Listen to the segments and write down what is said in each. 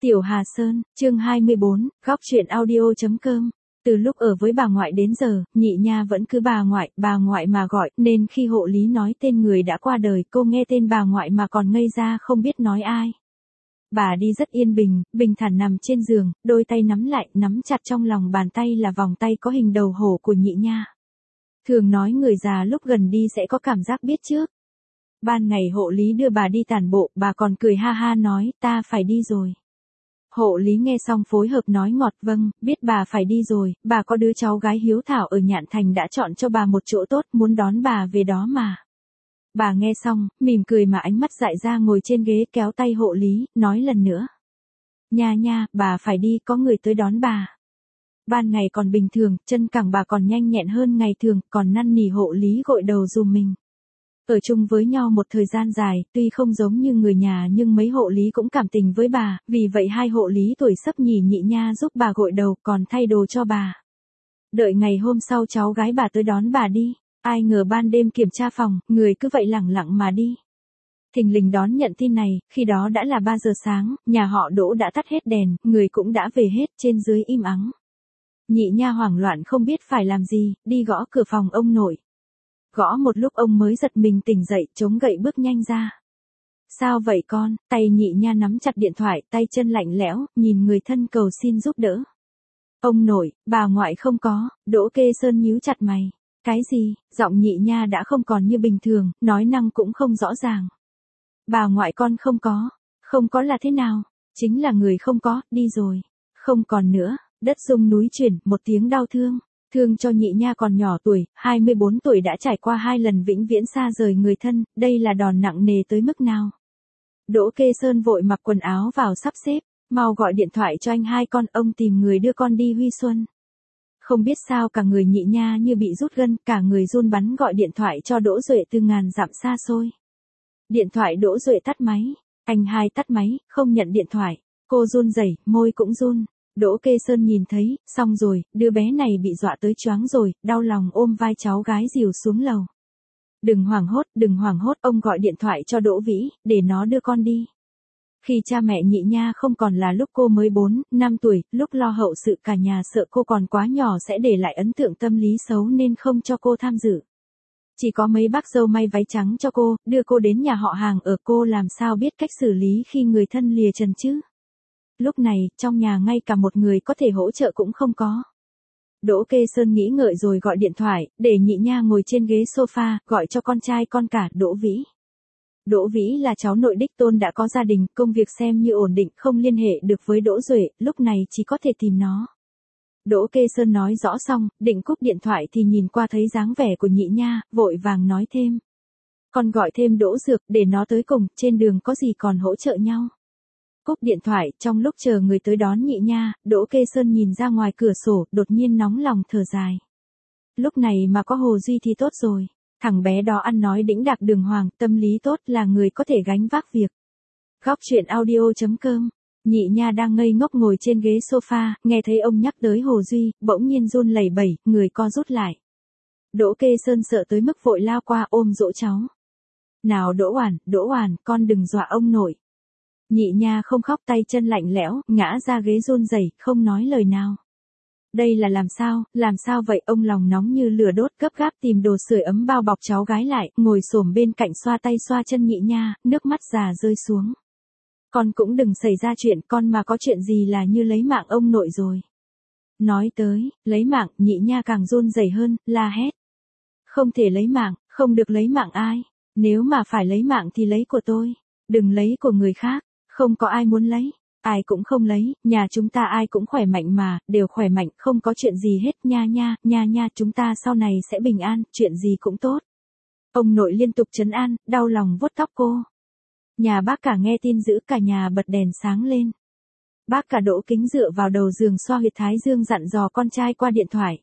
Tiểu Hà Sơn, chương 24, góc chuyện audio.com. Từ lúc ở với bà ngoại đến giờ, Nhị Nha vẫn cứ bà ngoại mà gọi, nên khi hộ lý nói tên người đã qua đời, cô nghe tên bà ngoại mà còn ngây ra không biết nói ai. Bà đi rất yên bình, bình thản nằm trên giường, đôi tay nắm lại, nắm chặt trong lòng bàn tay là vòng tay có hình đầu hổ của Nhị Nha. Thường nói người già lúc gần đi sẽ có cảm giác biết trước. Ban ngày hộ lý đưa bà đi tản bộ, bà còn cười ha ha nói, ta phải đi rồi. Hộ lý nghe xong phối hợp nói ngọt, vâng, biết bà phải đi rồi, bà có đứa cháu gái hiếu thảo ở Nhạn Thành đã chọn cho bà một chỗ tốt, muốn đón bà về đó mà. Bà nghe xong, mỉm cười mà ánh mắt dại ra ngồi trên ghế kéo tay hộ lý, nói lần nữa. Nha, bà phải đi, có người tới đón bà. Ban ngày còn bình thường, chân cẳng bà còn nhanh nhẹn hơn ngày thường, còn năn nỉ hộ lý gội đầu dùm mình. Ở chung với nhau một thời gian dài, tuy không giống như người nhà nhưng mấy hộ lý cũng cảm tình với bà, vì vậy hai hộ lý tuổi xấp nhì Nhị Nha giúp bà gội đầu còn thay đồ cho bà. Đợi ngày hôm sau cháu gái bà tới đón bà đi, ai ngờ ban đêm kiểm tra phòng, người cứ vậy lẳng lặng mà đi. Thình lình đón nhận tin này, khi đó đã là 3 giờ sáng, nhà họ Đỗ đã tắt hết đèn, người cũng đã về hết, trên dưới im ắng. Nhị Nha hoảng loạn không biết phải làm gì, đi gõ cửa phòng ông nội. Gõ một lúc ông mới giật mình tỉnh dậy, chống gậy bước nhanh ra. Sao vậy con? Tay Nhị Nha nắm chặt điện thoại, tay chân lạnh lẽo, nhìn người thân cầu xin giúp đỡ. Ông nội, bà ngoại không có. Đỗ Kê Sơn nhíu chặt mày. Cái gì? Giọng Nhị Nha đã không còn như bình thường, nói năng cũng không rõ ràng. Bà ngoại con không có. Không có là thế nào? Chính là người không có, đi rồi. Không còn nữa. Đất rung núi chuyển, một tiếng đau thương. Thương cho Nhị Nha còn nhỏ tuổi, 24 tuổi đã trải qua 2 lần vĩnh viễn xa rời người thân, đây là đòn nặng nề tới mức nào. Đỗ Kê Sơn vội mặc quần áo vào sắp xếp, mau gọi điện thoại cho anh hai con, ông tìm người đưa con đi Huy Xuân. Không biết sao cả người Nhị Nha như bị rút gân, cả người run bắn gọi điện thoại cho Đỗ Duệ từ ngàn dặm xa xôi. Điện thoại Đỗ Duệ tắt máy, anh hai tắt máy, không nhận điện thoại, cô run rẩy, môi cũng run. Đỗ Kê Sơn nhìn thấy, xong rồi, đứa bé này bị dọa tới choáng rồi, đau lòng ôm vai cháu gái dìu xuống lầu. Đừng hoảng hốt, ông gọi điện thoại cho Đỗ Vĩ, để nó đưa con đi. Khi cha mẹ Nhị Nha không còn là lúc cô mới 4, 5 tuổi, lúc lo hậu sự cả nhà sợ cô còn quá nhỏ sẽ để lại ấn tượng tâm lý xấu nên không cho cô tham dự. Chỉ có mấy bác dâu may váy trắng cho cô, đưa cô đến nhà họ hàng ở, cô làm sao biết cách xử lý khi người thân lìa trần chứ. Lúc này, trong nhà ngay cả một người có thể hỗ trợ cũng không có. Đỗ Kê Sơn nghĩ ngợi rồi gọi điện thoại, để Nhị Nha ngồi trên ghế sofa, gọi cho con trai con cả, Đỗ Vĩ. Đỗ Vĩ là cháu nội đích tôn đã có gia đình, công việc xem như ổn định, không liên hệ được với Đỗ Duệ, lúc này chỉ có thể tìm nó. Đỗ Kê Sơn nói rõ xong, định cúp điện thoại thì nhìn qua thấy dáng vẻ của Nhị Nha, vội vàng nói thêm. Con gọi thêm Đỗ Dược, để nó tới cùng, trên đường có gì còn hỗ trợ nhau. Cúp điện thoại, trong lúc chờ người tới đón Nhị Nha, Đỗ Kê Sơn nhìn ra ngoài cửa sổ, đột nhiên nóng lòng thở dài. Lúc này mà có Hồ Duy thì tốt rồi. Thằng bé đó ăn nói đĩnh đạc đường hoàng, tâm lý tốt, là người có thể gánh vác việc. Góc chuyện audio.com. Nhị Nha đang ngây ngốc ngồi trên ghế sofa, nghe thấy ông nhắc tới Hồ Duy, bỗng nhiên run lẩy bẩy, người co rút lại. Đỗ Kê Sơn sợ tới mức vội lao qua ôm dỗ cháu. Nào Đỗ Oản, con đừng dọa ông nội. Nhị Nha không khóc, tay chân lạnh lẽo, ngã ra ghế run rẩy, không nói lời nào. Đây là làm sao vậy, ông lòng nóng như lửa đốt, gấp gáp tìm đồ sưởi ấm bao bọc cháu gái lại, ngồi xổm bên cạnh xoa tay xoa chân Nhị Nha, nước mắt già rơi xuống. Con cũng đừng xảy ra chuyện, con mà có chuyện gì là như lấy mạng ông nội rồi. Nói tới, lấy mạng, Nhị Nha càng run rẩy hơn, la hét. Không thể lấy mạng, không được lấy mạng ai. Nếu mà phải lấy mạng thì lấy của tôi. Đừng lấy của người khác. Không có ai muốn lấy, ai cũng không lấy, nhà chúng ta ai cũng khỏe mạnh mà, đều khỏe mạnh, không có chuyện gì hết, nha, chúng ta sau này sẽ bình an, chuyện gì cũng tốt. Ông nội liên tục trấn an, đau lòng vuốt tóc cô. Nhà bác cả nghe tin dữ, cả nhà bật đèn sáng lên. Bác cả Đỗ Kính dựa vào đầu giường xoa huyệt thái dương dặn dò con trai qua điện thoại.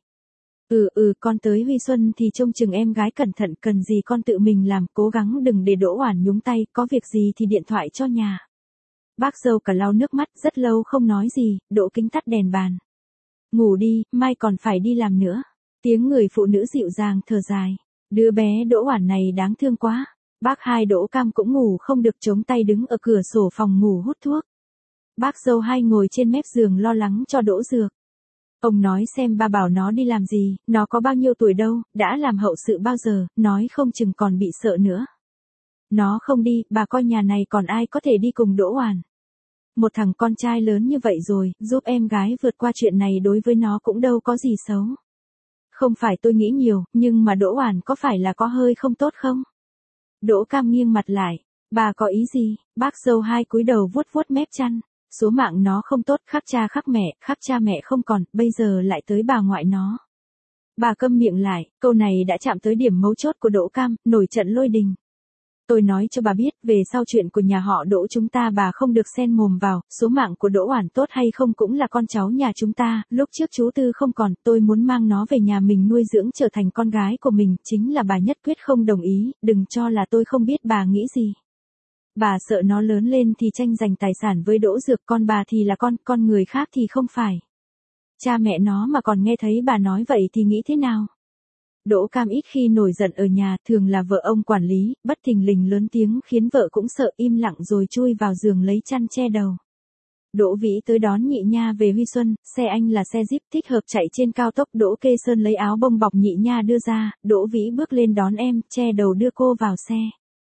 Con tới Huy Xuân thì trông chừng em gái cẩn thận, cần gì con tự mình làm, cố gắng đừng để Đỗ Oản nhúng tay, có việc gì thì điện thoại cho nhà. Bác dâu cả lau nước mắt, rất lâu không nói gì, Đỗ Kính tắt đèn bàn. Ngủ đi, mai còn phải đi làm nữa. Tiếng người phụ nữ dịu dàng thở dài. Đứa bé Đỗ Oản này đáng thương quá. Bác hai Đỗ Cam cũng ngủ không được, chống tay đứng ở cửa sổ phòng ngủ hút thuốc. Bác dâu hai ngồi trên mép giường lo lắng cho Đỗ Dược. Ông nói xem ba bảo nó đi làm gì, nó có bao nhiêu tuổi đâu, đã làm hậu sự bao giờ, nói không chừng còn bị sợ nữa. Nó không đi, bà coi nhà này còn ai có thể đi cùng Đỗ Oản. Một thằng con trai lớn như vậy rồi, giúp em gái vượt qua chuyện này đối với nó cũng đâu có gì xấu. Không phải tôi nghĩ nhiều, nhưng mà Đỗ Oản có phải là có hơi không tốt không? Đỗ Cam nghiêng mặt lại, bà có ý gì? Bác dâu hai cúi đầu vuốt vuốt mép chăn. Số mạng nó không tốt, khác cha mẹ không còn, bây giờ lại tới bà ngoại nó. Bà câm miệng lại, câu này đã chạm tới điểm mấu chốt của Đỗ Cam, nổi trận lôi đình. Tôi nói cho bà biết, về sau chuyện của nhà họ Đỗ chúng ta bà không được xen mồm vào, số mạng của Đỗ Oản tốt hay không cũng là con cháu nhà chúng ta, lúc trước chú Tư không còn, tôi muốn mang nó về nhà mình nuôi dưỡng trở thành con gái của mình, chính là bà nhất quyết không đồng ý, đừng cho là tôi không biết bà nghĩ gì. Bà sợ nó lớn lên thì tranh giành tài sản với Đỗ Dược, con bà thì là con người khác thì không phải. Cha mẹ nó mà còn nghe thấy bà nói vậy thì nghĩ thế nào? Đỗ Cam ít khi nổi giận ở nhà, thường là vợ ông quản lý, bất thình lình lớn tiếng khiến vợ cũng sợ, im lặng rồi chui vào giường lấy chăn che đầu. Đỗ Vĩ tới đón Nhị Nha về Huy Xuân, xe anh là xe Jeep thích hợp chạy trên cao tốc. Đỗ Kê Sơn lấy áo bông bọc Nhị Nha đưa ra, Đỗ Vĩ bước lên đón em, che đầu đưa cô vào xe.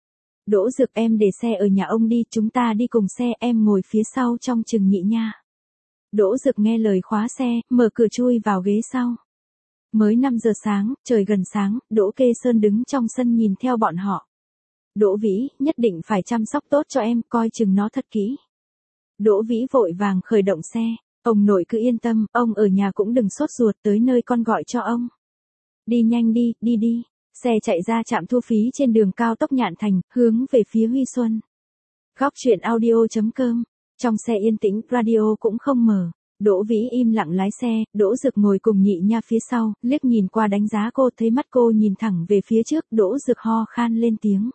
Đỗ Dược em để xe ở nhà ông đi, chúng ta đi cùng xe, em ngồi phía sau trong chừng Nhị Nha. Đỗ Dược nghe lời khóa xe, mở cửa chui vào ghế sau. Mới 5 giờ sáng, trời gần sáng, Đỗ Kê Sơn đứng trong sân nhìn theo bọn họ. Đỗ Vĩ, nhất định phải chăm sóc tốt cho em, coi chừng nó thật kỹ. Đỗ Vĩ vội vàng khởi động xe, ông nội cứ yên tâm, ông ở nhà cũng đừng sốt ruột, tới nơi con gọi cho ông. Đi nhanh đi, đi. Xe chạy ra trạm thu phí trên đường cao tốc Nhạn Thành, hướng về phía Huy Xuân. Góc truyện audio.com, trong xe yên tĩnh, radio cũng không mở. Đỗ Vĩ im lặng lái xe, Đỗ Dược ngồi cùng Nhị Nha phía sau, liếc nhìn qua đánh giá cô, thấy mắt cô nhìn thẳng về phía trước, Đỗ Dược ho khan lên tiếng.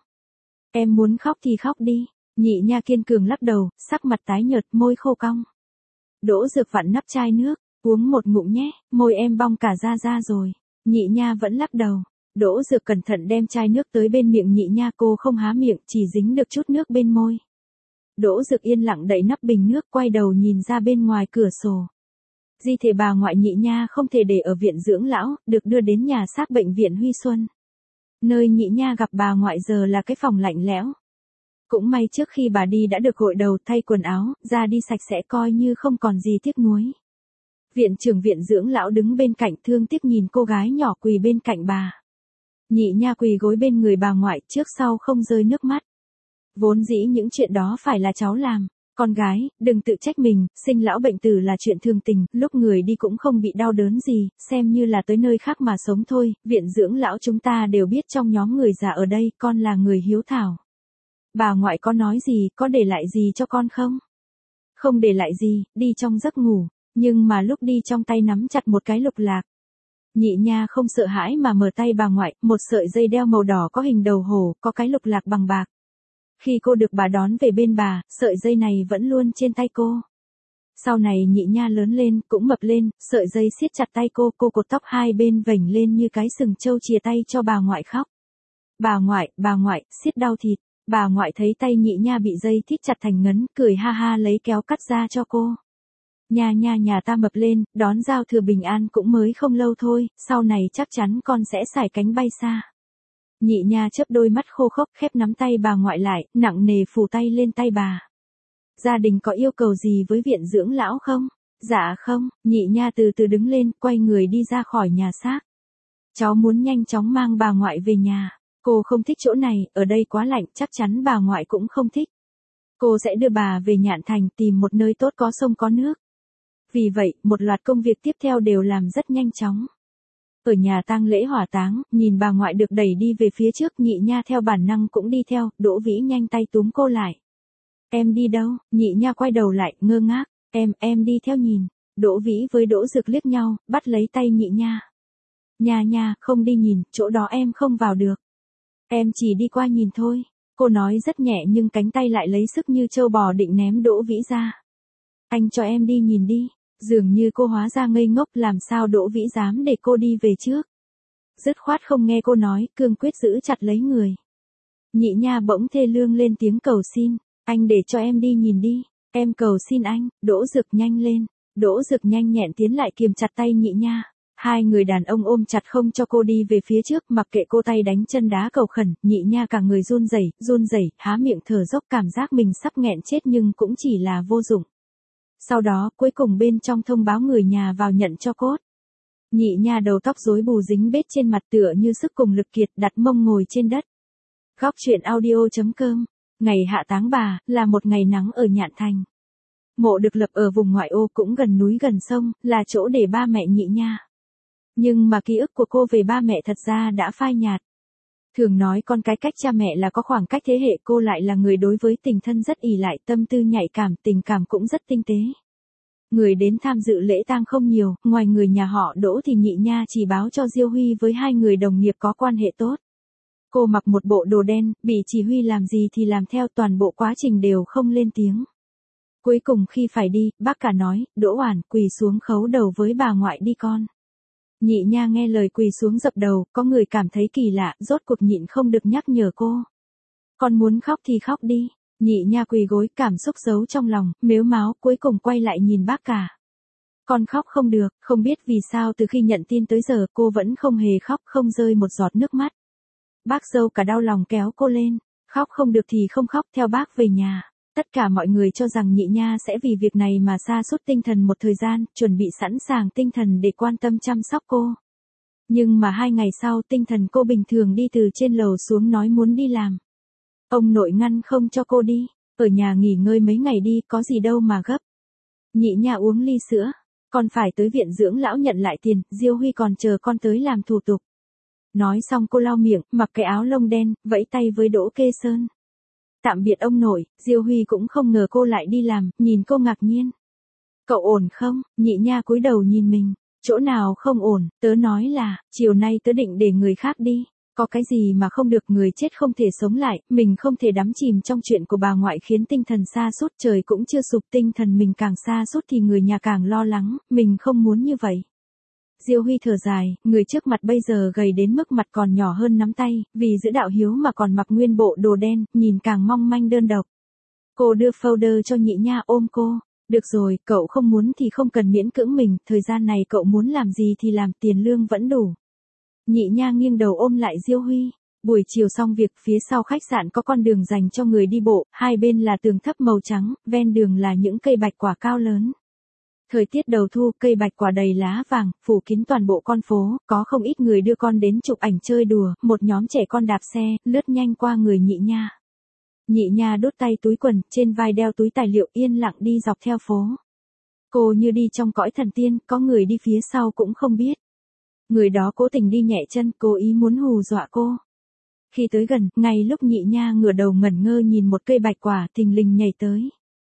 Em muốn khóc thì khóc đi. Nhị Nha kiên cường lắc đầu, sắc mặt tái nhợt, môi khô cong. Đỗ Dược vặn nắp chai nước, uống một ngụm nhé, môi em bong cả ra rồi. Nhị Nha vẫn lắc đầu. Đỗ Dược cẩn thận đem chai nước tới bên miệng Nhị Nha, cô không há miệng, chỉ dính được chút nước bên môi. Đỗ Dược yên lặng đậy nắp bình nước, quay đầu nhìn ra bên ngoài cửa sổ. Di thể bà ngoại Nhị Nha không thể để ở viện dưỡng lão, được đưa đến nhà xác bệnh viện Huy Xuân. Nơi Nhị Nha gặp bà ngoại giờ là cái phòng lạnh lẽo. Cũng may trước khi bà đi đã được gội đầu, thay quần áo, ra đi sạch sẽ, coi như không còn gì tiếc nuối. Viện trưởng viện dưỡng lão đứng bên cạnh, thương tiếc nhìn cô gái nhỏ quỳ bên cạnh bà. Nhị Nha quỳ gối bên người bà ngoại, trước sau không rơi nước mắt. Vốn dĩ những chuyện đó phải là cháu làm. Con gái, đừng tự trách mình, sinh lão bệnh tử là chuyện thường tình, lúc người đi cũng không bị đau đớn gì, xem như là tới nơi khác mà sống thôi. Viện dưỡng lão chúng ta đều biết trong nhóm người già ở đây, con là người hiếu thảo. Bà ngoại có nói gì, có để lại gì cho con không? Không để lại gì, đi trong giấc ngủ, nhưng mà lúc đi trong tay nắm chặt một cái lục lạc. Nhị Nha không sợ hãi mà mở tay bà ngoại, một sợi dây đeo màu đỏ có hình đầu hổ, có cái lục lạc bằng bạc. Khi cô được bà đón về bên bà, sợi dây này vẫn luôn trên tay cô. Sau này Nhị Nha lớn lên, cũng mập lên, sợi dây siết chặt tay cô cột tóc hai bên vểnh lên như cái sừng trâu, chia tay cho bà ngoại khóc. Bà ngoại, siết đau thịt. Bà ngoại thấy tay Nhị Nha bị dây thít chặt thành ngấn, cười ha ha lấy kéo cắt ra cho cô. Nha Nha nhà ta mập lên, đón giao thừa bình an cũng mới không lâu thôi, sau này chắc chắn con sẽ sải cánh bay xa. Nhị Nha chớp đôi mắt khô khốc, khép nắm tay bà ngoại lại, nặng nề phủ tay lên tay bà. Gia đình có yêu cầu gì với viện dưỡng lão không? Dạ không. Nhị Nha từ từ đứng lên, quay người đi ra khỏi nhà xác. Cháu muốn nhanh chóng mang bà ngoại về nhà. Cô không thích chỗ này, ở đây quá lạnh, chắc chắn bà ngoại cũng không thích. Cô sẽ đưa bà về Nhạn Thành, tìm một nơi tốt có sông có nước. Vì vậy, một loạt công việc tiếp theo đều làm rất nhanh chóng. Ở nhà tang lễ hỏa táng, nhìn bà ngoại được đẩy đi về phía trước, Nhị Nha theo bản năng cũng đi theo, Đỗ Vĩ nhanh tay túm cô lại. Em đi đâu? Nhị Nha quay đầu lại, ngơ ngác. Em đi theo nhìn. Đỗ Vĩ với Đỗ Dược liếc nhau, bắt lấy tay Nhị Nha. Nha, không đi nhìn, chỗ đó em không vào được. Em chỉ đi qua nhìn thôi. Cô nói rất nhẹ nhưng cánh tay lại lấy sức như trâu bò định ném Đỗ Vĩ ra. Anh cho em đi nhìn đi. Dường như cô hóa ra ngây ngốc, làm sao Đỗ Vĩ dám để cô đi về trước. Dứt khoát không nghe cô nói, cương quyết giữ chặt lấy người. Nhị Nha bỗng thê lương lên tiếng cầu xin. Anh để cho em đi nhìn đi. Em cầu xin anh, Đỗ Dực nhanh lên. Đỗ Dực nhanh nhẹn tiến lại kiềm chặt tay Nhị Nha. Hai người đàn ông ôm chặt không cho cô đi về phía trước, mặc kệ cô tay đánh chân đá cầu khẩn, Nhị Nha cả người run rẩy, há miệng thở dốc, cảm giác mình sắp nghẹn chết nhưng cũng chỉ là vô dụng. Sau đó, cuối cùng bên trong thông báo người nhà vào nhận cho cốt. Nhị Nha đầu tóc rối bù dính bết trên mặt tựa như sức cùng lực kiệt, đặt mông ngồi trên đất. Góc truyện audio.com. Ngày hạ táng bà, là một ngày nắng ở Nhạn Thành. Mộ được lập ở vùng ngoại ô cũng gần núi gần sông, là chỗ để ba mẹ Nhị Nha. Nhưng mà ký ức của cô về ba mẹ thật ra đã phai nhạt. Thường nói con cái cách cha mẹ là có khoảng cách thế hệ, cô lại là người đối với tình thân rất ỷ lại, tâm tư nhạy cảm, tình cảm cũng rất tinh tế. Người đến tham dự lễ tang không nhiều, ngoài người nhà họ Đỗ thì Nhị Nha chỉ báo cho Diêu Huy với hai người đồng nghiệp có quan hệ tốt. Cô mặc một bộ đồ đen, bị chỉ huy làm gì thì làm theo, toàn bộ quá trình đều không lên tiếng. Cuối cùng khi phải đi, bác cả nói, Đỗ Oản, quỳ xuống khấu đầu với bà ngoại đi con. Nhị Nha nghe lời quỳ xuống dập đầu, có người cảm thấy kỳ lạ, rốt cuộc nhịn không được nhắc nhở cô. Con muốn khóc thì khóc đi. Nhị Nha quỳ gối, cảm xúc giấu trong lòng, mếu máo, cuối cùng quay lại nhìn bác cả. Con khóc không được, không biết vì sao từ khi nhận tin tới giờ cô vẫn không hề khóc, không rơi một giọt nước mắt. Bác dâu cả đau lòng kéo cô lên, khóc không được thì không khóc, theo bác về nhà. Tất cả mọi người cho rằng Nhị Nha sẽ vì việc này mà sa sút tinh thần một thời gian, chuẩn bị sẵn sàng tinh thần để quan tâm chăm sóc cô. Nhưng mà 2 ngày sau tinh thần cô bình thường, đi từ trên lầu xuống nói muốn đi làm. Ông nội ngăn không cho cô đi, ở nhà nghỉ ngơi mấy ngày đi, có gì đâu mà gấp. Nhị Nha uống ly sữa, con phải tới viện dưỡng lão nhận lại tiền, Diêu Huy còn chờ con tới làm thủ tục. Nói xong cô lau miệng, mặc cái áo lông đen, vẫy tay với Đỗ Kê Sơn. Tạm biệt ông nội. Diêu Huy cũng không ngờ cô lại đi làm, nhìn cô ngạc nhiên. Cậu ổn không? Nhị Nha cúi đầu nhìn mình. Chỗ nào không ổn, tớ nói là, chiều nay tớ định để người khác đi. Có cái gì mà không được, người chết không thể sống lại, mình không thể đắm chìm trong chuyện của bà ngoại khiến tinh thần sa sút, trời cũng chưa sụp, tinh thần mình càng sa sút thì người nhà càng lo lắng, mình không muốn như vậy. Diêu Huy thở dài, người trước mặt bây giờ gầy đến mức mặt còn nhỏ hơn nắm tay, vì giữ đạo hiếu mà còn mặc nguyên bộ đồ đen, nhìn càng mong manh đơn độc. Cô đưa folder cho Nhị Nha ôm cô. Được rồi, cậu không muốn thì không cần miễn cưỡng mình, thời gian này cậu muốn làm gì thì làm, tiền lương vẫn đủ. Nhị Nha nghiêng đầu ôm lại Diêu Huy. Buổi chiều xong việc, phía sau khách sạn có con đường dành cho người đi bộ, hai bên là tường thấp màu trắng, ven đường là những cây bạch quả cao lớn. Thời tiết đầu thu, cây bạch quả đầy lá vàng, phủ kín toàn bộ con phố, có không ít người đưa con đến chụp ảnh chơi đùa, một nhóm trẻ con đạp xe, lướt nhanh qua người Nhị Nha. Nhị Nha đút tay túi quần, trên vai đeo túi tài liệu, yên lặng đi dọc theo phố. Cô như đi trong cõi thần tiên, có người đi phía sau cũng không biết. Người đó cố tình đi nhẹ chân, cố ý muốn hù dọa cô. Khi tới gần, ngay lúc Nhị Nha ngửa đầu ngẩn ngơ nhìn một cây bạch quả, thình lình nhảy tới.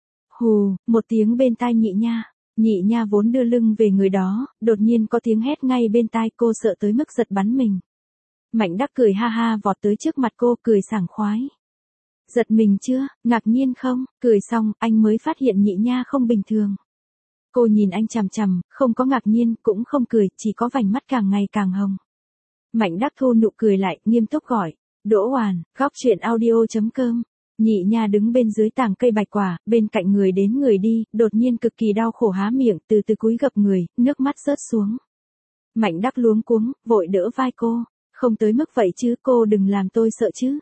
Hù, một tiếng bên tai Nhị Nha. Nhị Nha vốn đưa lưng về người đó, đột nhiên có tiếng hét ngay bên tai cô, sợ tới mức giật bắn mình. Mạnh Đắc cười ha ha vọt tới trước mặt cô, cười sảng khoái. Giật mình chưa, ngạc nhiên không? Cười xong, anh mới phát hiện Nhị Nha không bình thường. Cô nhìn anh chằm chằm, không có ngạc nhiên, cũng không cười, chỉ có vành mắt càng ngày càng hồng. Mạnh Đắc thu nụ cười lại, nghiêm túc gọi. Đỗ Oản, góc truyện audio.com. Nhị Nha đứng bên dưới tàng cây bạch quả, bên cạnh người đến người đi, đột nhiên cực kỳ đau khổ há miệng, từ từ cúi gập người, nước mắt rớt xuống. Mạnh Đắc luống cuống, vội đỡ vai cô. Không tới mức vậy chứ, cô đừng làm tôi sợ chứ.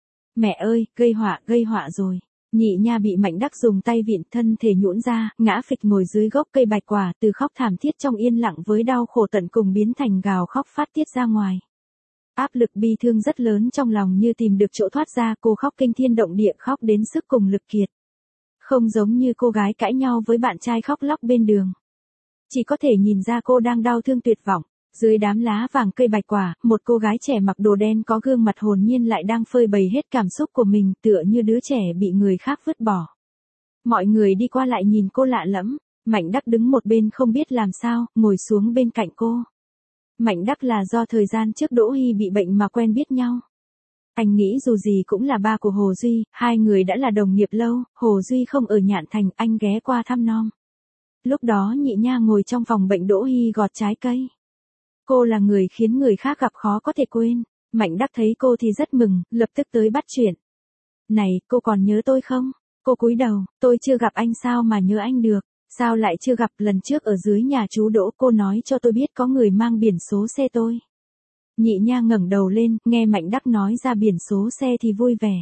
Mẹ ơi, gây họa rồi. Nhị Nha bị Mạnh Đắc dùng tay vịn, thân thể nhũn ra, ngã phịch ngồi dưới gốc cây bạch quả, từ khóc thảm thiết trong yên lặng với đau khổ tận cùng biến thành gào khóc phát tiết ra ngoài. Áp lực bi thương rất lớn trong lòng như tìm được chỗ thoát ra, cô khóc kinh thiên động địa, khóc đến sức cùng lực kiệt. Không giống như cô gái cãi nhau với bạn trai khóc lóc bên đường. Chỉ có thể nhìn ra cô đang đau thương tuyệt vọng. Dưới đám lá vàng cây bạch quả, một cô gái trẻ mặc đồ đen có gương mặt hồn nhiên lại đang phơi bày hết cảm xúc của mình, tựa như đứa trẻ bị người khác vứt bỏ. Mọi người đi qua lại nhìn cô lạ lẫm. Mạnh Đắc đứng một bên không biết làm sao, ngồi xuống bên cạnh cô. Mạnh Đắc là do thời gian trước Đỗ Hy bị bệnh mà quen biết nhau. Anh nghĩ dù gì cũng là ba của Hồ Duy, hai người đã là đồng nghiệp lâu, Hồ Duy không ở Nhạn Thành, anh ghé qua thăm nom. Lúc đó Nhị Nha ngồi trong phòng bệnh Đỗ Hy gọt trái cây. Cô là người khiến người khác gặp khó có thể quên. Mạnh Đắc thấy cô thì rất mừng, lập tức tới bắt chuyện. Này, cô còn nhớ tôi không? Cô cúi đầu, tôi chưa gặp anh sao mà nhớ anh được, sao lại chưa gặp, lần trước ở dưới nhà chú Đỗ cô nói cho tôi biết có người mang biển số xe tôi. Nhị Nha ngẩng đầu lên, nghe Mạnh Đắc nói ra biển số xe thì vui vẻ.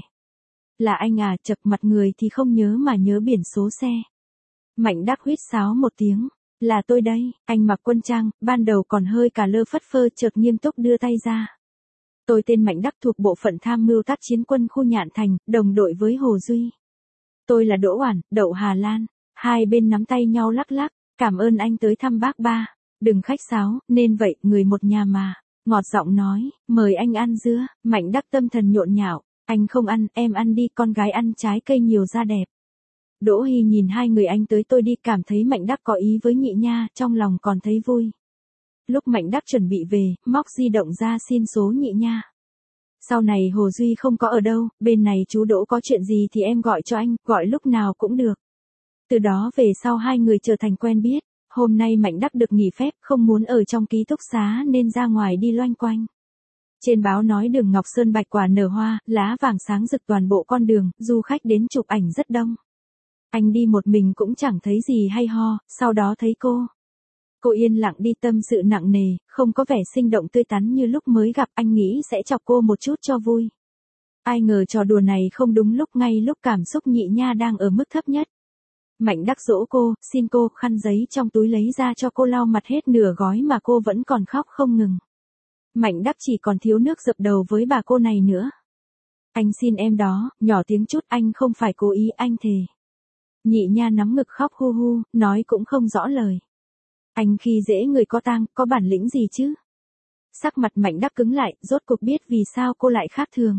Là anh à, chật mặt người thì không nhớ mà nhớ biển số xe. Mạnh Đắc huýt sáo một tiếng, là tôi đây, anh mặc quân trang, ban đầu còn hơi cả lơ phất phơ chợt nghiêm túc đưa tay ra. Tôi tên Mạnh Đắc thuộc bộ phận tham mưu tác chiến quân khu Nhạn Thành, đồng đội với Hồ Duy. Tôi là Đỗ Oản, Đậu Hà Lan. Hai bên nắm tay nhau lắc lắc, cảm ơn anh tới thăm bác ba. Đừng khách sáo, nên vậy, người một nhà mà. Ngọt giọng nói, mời anh ăn dưa. Mạnh Đắc tâm thần nhộn nhạo, anh không ăn, em ăn đi, con gái ăn trái cây nhiều da đẹp. Đỗ Hy nhìn hai người anh tới tôi đi, cảm thấy Mạnh Đắc có ý với Nhị Nha, trong lòng còn thấy vui. Lúc Mạnh Đắc chuẩn bị về, móc di động ra xin số Nhị Nha. Sau này Hồ Duy không có ở đâu, bên này chú Đỗ có chuyện gì thì em gọi cho anh, gọi lúc nào cũng được. Từ đó về sau hai người trở thành quen biết. Hôm nay Mạnh Đắc được nghỉ phép, không muốn ở trong ký túc xá nên ra ngoài đi loanh quanh. Trên báo nói đường Ngọc Sơn bạch quả nở hoa, lá vàng sáng rực toàn bộ con đường, du khách đến chụp ảnh rất đông. Anh đi một mình cũng chẳng thấy gì hay ho, sau đó thấy cô. Cô yên lặng đi, tâm sự nặng nề, không có vẻ sinh động tươi tắn như lúc mới gặp, anh nghĩ sẽ chọc cô một chút cho vui. Ai ngờ trò đùa này không đúng lúc, ngay lúc cảm xúc Nhị Nha đang ở mức thấp nhất. Mạnh Đắc dỗ cô, xin cô, khăn giấy trong túi lấy ra cho cô lau mặt hết nửa gói mà cô vẫn còn khóc không ngừng. Mạnh Đắc chỉ còn thiếu nước dập đầu với bà cô này nữa. Anh xin em đó, nhỏ tiếng chút, anh không phải cố ý, anh thề. Nhị Nha nắm ngực khóc hu hu, nói cũng không rõ lời. Anh khi dễ người có tang, có bản lĩnh gì chứ? Sắc mặt Mạnh Đắc cứng lại, rốt cuộc biết vì sao cô lại khác thường.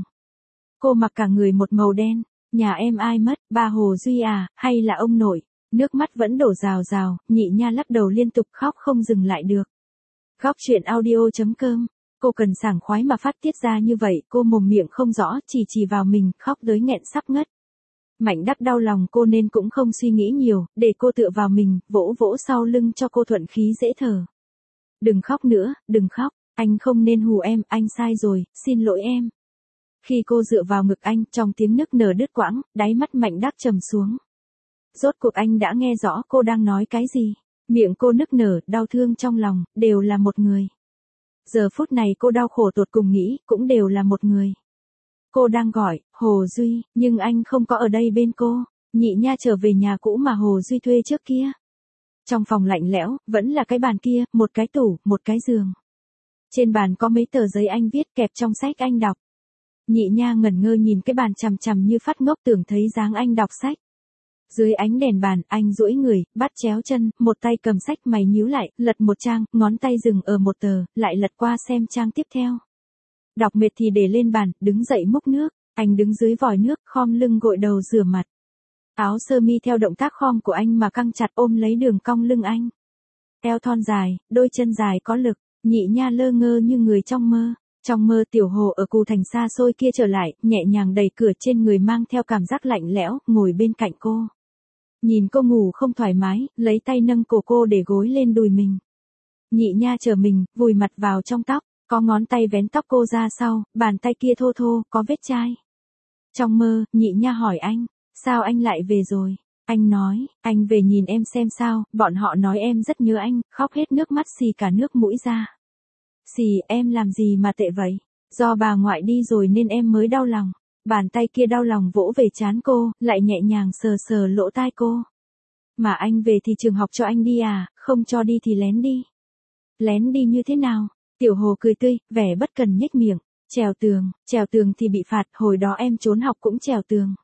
Cô mặc cả người một màu đen. Nhà em ai mất, ba Hồ Duy à, hay là ông nội? Nước mắt vẫn đổ rào rào, Nhị Nha lắc đầu liên tục khóc không dừng lại được. Góc truyện audio.com. Cô cần sảng khoái mà phát tiết ra như vậy, cô mồm miệng không rõ, chỉ vào mình, khóc tới nghẹn sắp ngất. Mạnh Đắc đau lòng cô nên cũng không suy nghĩ nhiều, để cô tựa vào mình, vỗ vỗ sau lưng cho cô thuận khí dễ thở. Đừng khóc nữa, đừng khóc, anh không nên hù em, anh sai rồi, xin lỗi em. Khi cô dựa vào ngực anh, trong tiếng nức nở đứt quãng, đáy mắt Mạnh Đắc trầm xuống. Rốt cuộc anh đã nghe rõ cô đang nói cái gì. Miệng cô nức nở, đau thương trong lòng, đều là một người. Giờ phút này cô đau khổ tột cùng nghĩ, cũng đều là một người. Cô đang gọi, Hồ Duy, nhưng anh không có ở đây bên cô. Nhị Nha trở về nhà cũ mà Hồ Duy thuê trước kia. Trong phòng lạnh lẽo, vẫn là cái bàn kia, một cái tủ, một cái giường. Trên bàn có mấy tờ giấy anh viết kẹp trong sách anh đọc. Nhị Nha ngẩn ngơ nhìn cái bàn chằm chằm như phát ngốc, tưởng thấy dáng anh đọc sách. Dưới ánh đèn bàn, anh duỗi người, bắt chéo chân, một tay cầm sách, mày nhíu lại, lật một trang, ngón tay dừng ở một tờ, lại lật qua xem trang tiếp theo. Đọc mệt thì để lên bàn, đứng dậy múc nước, anh đứng dưới vòi nước, khom lưng gội đầu rửa mặt. Áo sơ mi theo động tác khom của anh mà căng chặt ôm lấy đường cong lưng anh. Eo thon dài, đôi chân dài có lực, Nhị Nha lơ ngơ như người trong mơ. Trong mơ Tiểu Hồ ở Cù Thành xa xôi kia trở lại, nhẹ nhàng đẩy cửa trên người mang theo cảm giác lạnh lẽo, ngồi bên cạnh cô. Nhìn cô ngủ không thoải mái, lấy tay nâng cổ cô để gối lên đùi mình. Nhị Nha trở mình, vùi mặt vào trong tóc, có ngón tay vén tóc cô ra sau, bàn tay kia thô thô, có vết chai. Trong mơ, Nhị Nha hỏi anh, sao anh lại về rồi? Anh nói, anh về nhìn em xem sao, bọn họ nói em rất nhớ anh, khóc hết nước mắt xì cả nước mũi ra. Xì, em làm gì mà tệ vậy? Do bà ngoại đi rồi nên em mới đau lòng. Bàn tay kia đau lòng vỗ về trán cô, lại nhẹ nhàng sờ sờ lỗ tai cô. Mà anh về thì trường học cho anh đi à, không cho đi thì lén đi. Lén đi như thế nào? Tiểu Hồ cười tươi, vẻ bất cần nhếch miệng. Trèo tường thì bị phạt, hồi đó em trốn học cũng trèo tường.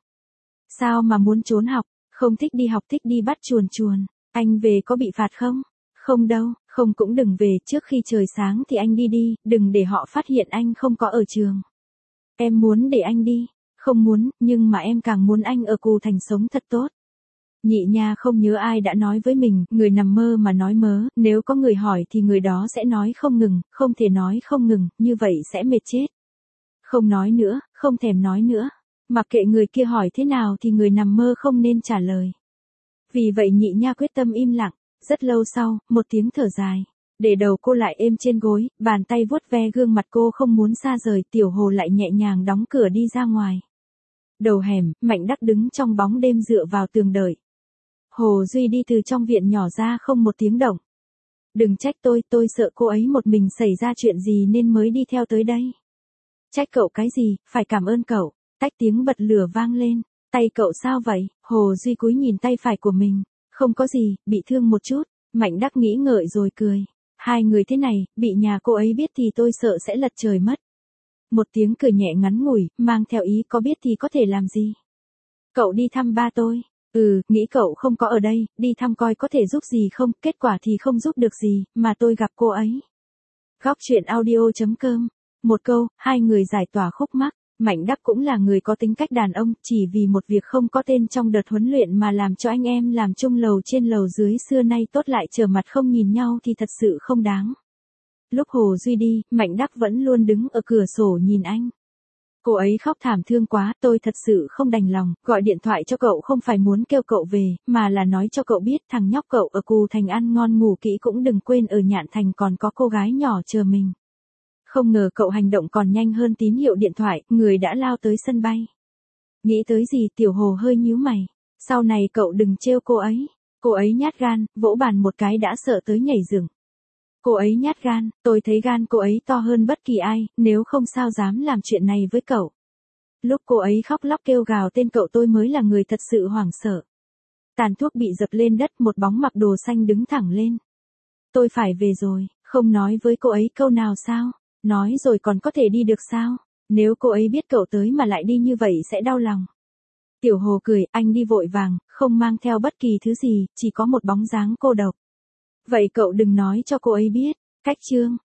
Sao mà muốn trốn học, không thích đi học thích đi bắt chuồn chuồn. Anh về có bị phạt không? Không đâu, không cũng đừng về, trước khi trời sáng thì anh đi, đừng để họ phát hiện anh không có ở trường. Em muốn để anh đi, không muốn, nhưng mà em càng muốn anh ở Cù Thành sống thật tốt. Nhị Nha không nhớ ai đã nói với mình, người nằm mơ mà nói mớ, nếu có người hỏi thì người đó sẽ nói không ngừng, không thể nói không ngừng, như vậy sẽ mệt chết. Không nói nữa, không thèm nói nữa. Mặc kệ người kia hỏi thế nào thì người nằm mơ không nên trả lời. Vì vậy Nhị Nha quyết tâm im lặng. Rất lâu sau, một tiếng thở dài. Để đầu cô lại êm trên gối, bàn tay vuốt ve gương mặt cô không muốn xa rời, Tiểu Hồ lại nhẹ nhàng đóng cửa đi ra ngoài. Đầu hẻm, Mạnh Đắc đứng trong bóng đêm dựa vào tường đợi. Hồ Duy đi từ trong viện nhỏ ra không một tiếng động. Đừng trách tôi sợ cô ấy một mình xảy ra chuyện gì nên mới đi theo tới đây. Trách cậu cái gì, phải cảm ơn cậu. Tách tiếng bật lửa vang lên. Tay cậu sao vậy? Hồ Duy cúi nhìn tay phải của mình. Không có gì, bị thương một chút. Mạnh Đắc nghĩ ngợi rồi cười. Hai người thế này, bị nhà cô ấy biết thì tôi sợ sẽ lật trời mất. Một tiếng cười nhẹ ngắn ngủi, mang theo ý có biết thì có thể làm gì. Cậu đi thăm ba tôi. Nghĩ cậu không có ở đây, đi thăm coi có thể giúp gì không, kết quả thì không giúp được gì, mà tôi gặp cô ấy. Góc chuyện audio.com. Một câu, hai người giải tỏa khúc mắc. Mạnh Đắc cũng là người có tính cách đàn ông, chỉ vì một việc không có tên trong đợt huấn luyện mà làm cho anh em làm chung lầu trên lầu dưới xưa nay tốt lại trở mặt không nhìn nhau thì thật sự không đáng. Lúc Hồ Duy đi, Mạnh Đắc vẫn luôn đứng ở cửa sổ nhìn anh. Cô ấy khóc thảm thương quá, tôi thật sự không đành lòng, gọi điện thoại cho cậu không phải muốn kêu cậu về, mà là nói cho cậu biết thằng nhóc cậu ở Cù Thành ăn ngon ngủ kỹ cũng đừng quên ở Nhạn Thành còn có cô gái nhỏ chờ mình. Không ngờ cậu hành động còn nhanh hơn tín hiệu điện thoại, người đã lao tới sân bay. Nghĩ tới gì Tiểu Hồ hơi nhíu mày. Sau này cậu đừng trêu cô ấy. Cô ấy nhát gan, vỗ bàn một cái đã sợ tới nhảy dựng. Cô ấy nhát gan, tôi thấy gan cô ấy to hơn bất kỳ ai, nếu không sao dám làm chuyện này với cậu. Lúc cô ấy khóc lóc kêu gào tên cậu tôi mới là người thật sự hoảng sợ. Tàn thuốc bị dập lên đất, một bóng mặc đồ xanh đứng thẳng lên. Tôi phải về rồi, không nói với cô ấy câu nào sao? Nói rồi còn có thể đi được sao? Nếu cô ấy biết cậu tới mà lại đi như vậy sẽ đau lòng. Tiểu Hồ cười, anh đi vội vàng, không mang theo bất kỳ thứ gì, chỉ có một bóng dáng cô độc. Vậy cậu đừng nói cho cô ấy biết. Cách chương.